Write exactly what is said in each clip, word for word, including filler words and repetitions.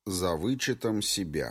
За вычетом себя.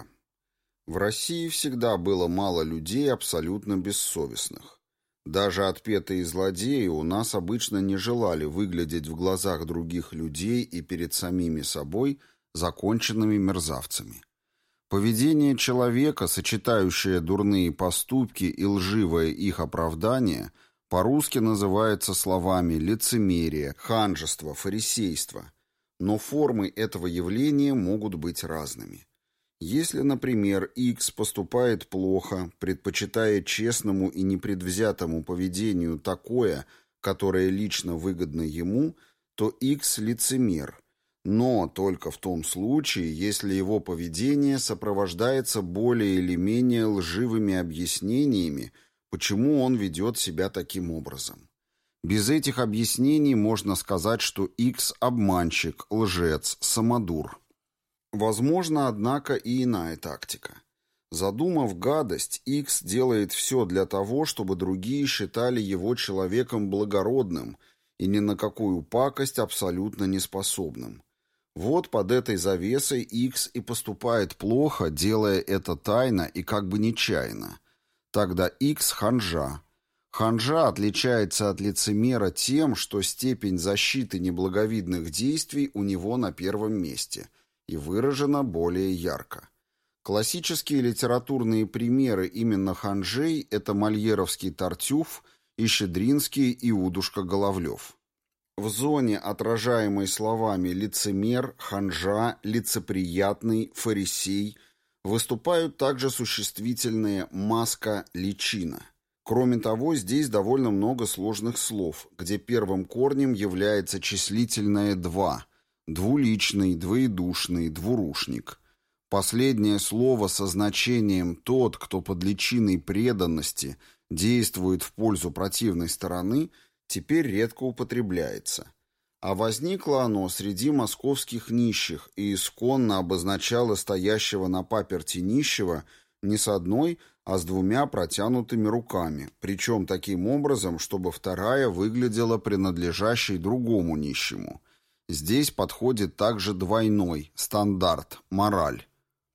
В России всегда было мало людей абсолютно бессовестных. Даже отпетые злодеи у нас обычно не желали выглядеть в глазах других людей и перед самими собой законченными мерзавцами. Поведение человека, сочетающее дурные поступки и лживое их оправдание, по-русски называется словами лицемерие, ханжество, фарисейство. Но формы этого явления могут быть разными. Если, например, X поступает плохо, предпочитая честному и непредвзятому поведению такое, которое лично выгодно ему, то X лицемер, но только в том случае, если его поведение сопровождается более или менее лживыми объяснениями, почему он ведет себя таким образом. Без этих объяснений можно сказать, что X обманщик, лжец, самодур. Возможно, однако, и иная тактика. Задумав гадость, X делает все для того, чтобы другие считали его человеком благородным и ни на какую пакость абсолютно неспособным. Вот под этой завесой X и поступает плохо, делая это тайно и как бы нечаянно. Тогда X ханжа. Ханжа отличается от лицемера тем, что степень защиты неблаговидных действий у него на первом месте и выражена более ярко. Классические литературные примеры именно ханжей – это мольеровский Тартюф и щедринский Иудушка Головлев. В зоне, отражаемой словами «лицемер», «ханжа», «лицеприятный», «фарисей» выступают также существительные «маска», «личина». Кроме того, здесь довольно много сложных слов, где первым корнем является числительное «два» – двуличный, двоедушный, двурушник. Последнее слово со значением «тот, кто под личиной преданности действует в пользу противной стороны» теперь редко употребляется. А возникло оно среди московских нищих и исконно обозначало стоящего на паперти нищего не с одной, а с двумя протянутыми руками, причем таким образом, чтобы вторая выглядела принадлежащей другому нищему. Здесь подходит также двойной, стандарт, мораль.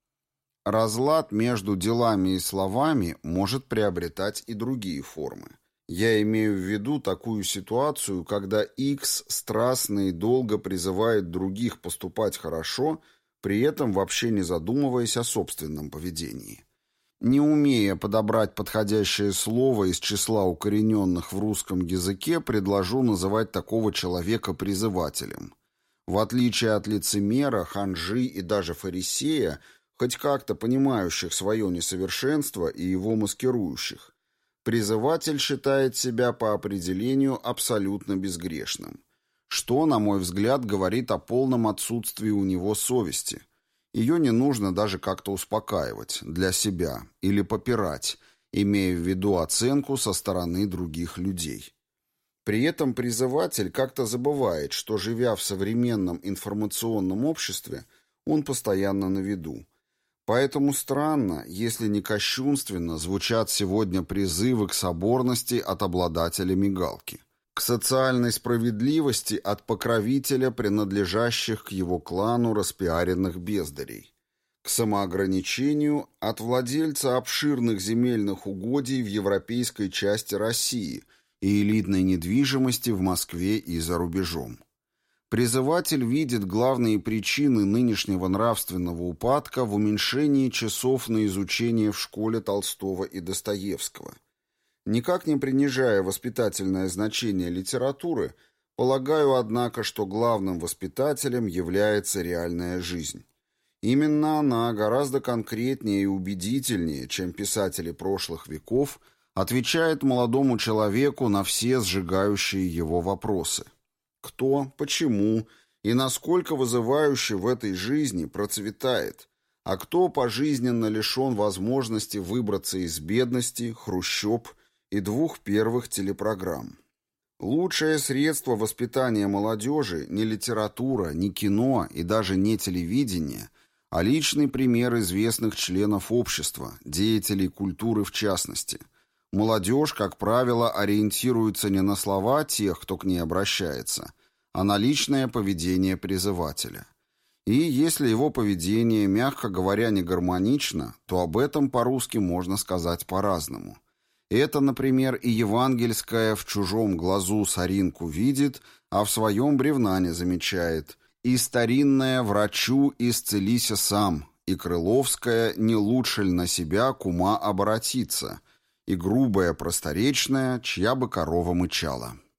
Разлад между делами и словами может приобретать и другие формы. Я имею в виду такую ситуацию, когда X страстно и долго призывает других поступать хорошо, при этом вообще не задумываясь о собственном поведении. Не умея подобрать подходящее слово из числа укорененных в русском языке, предложу называть такого человека призывателем. В отличие от лицемера, ханжи и даже фарисея, хоть как-то понимающих свое несовершенство и его маскирующих, призыватель считает себя по определению абсолютно безгрешным, что, на мой взгляд, говорит о полном отсутствии у него совести. Ее не нужно даже как-то успокаивать для себя или попирать, имея в виду оценку со стороны других людей. При этом призыватель как-то забывает, что, живя в современном информационном обществе, он постоянно на виду. Поэтому странно, если не кощунственно, звучат сегодня призывы к соборности от обладателя мигалки, к социальной справедливости от покровителя, принадлежащих к его клану распиаренных бездарей, к самоограничению от владельца обширных земельных угодий в европейской части России и элитной недвижимости в Москве и за рубежом. Призыватель видит главные причины нынешнего нравственного упадка в уменьшении часов на изучение в школе Толстого и Достоевского. Никак не принижая воспитательное значение литературы, полагаю, однако, что главным воспитателем является реальная жизнь. Именно она гораздо конкретнее и убедительнее, чем писатели прошлых веков, отвечает молодому человеку на все сжигающие его вопросы. Кто, почему и насколько вызывающе в этой жизни процветает, а кто пожизненно лишен возможности выбраться из бедности, хрущоб и двух первых телепрограмм. Лучшее средство воспитания молодежи не литература, не кино и даже не телевидение, а личный пример известных членов общества, деятелей культуры в частности. Молодежь, как правило, ориентируется не на слова тех, кто к ней обращается, а на личное поведение призывателя. И если его поведение, мягко говоря, не гармонично, то об этом по-русски можно сказать по-разному. Это, например, и евангельское «в чужом глазу соринку видит, а в своем бревна не замечает», и старинное «врачу исцелися сам», и крыловское «не лучше ль на себя кума оборотиться», и грубое просторечное «чья бы корова мычала».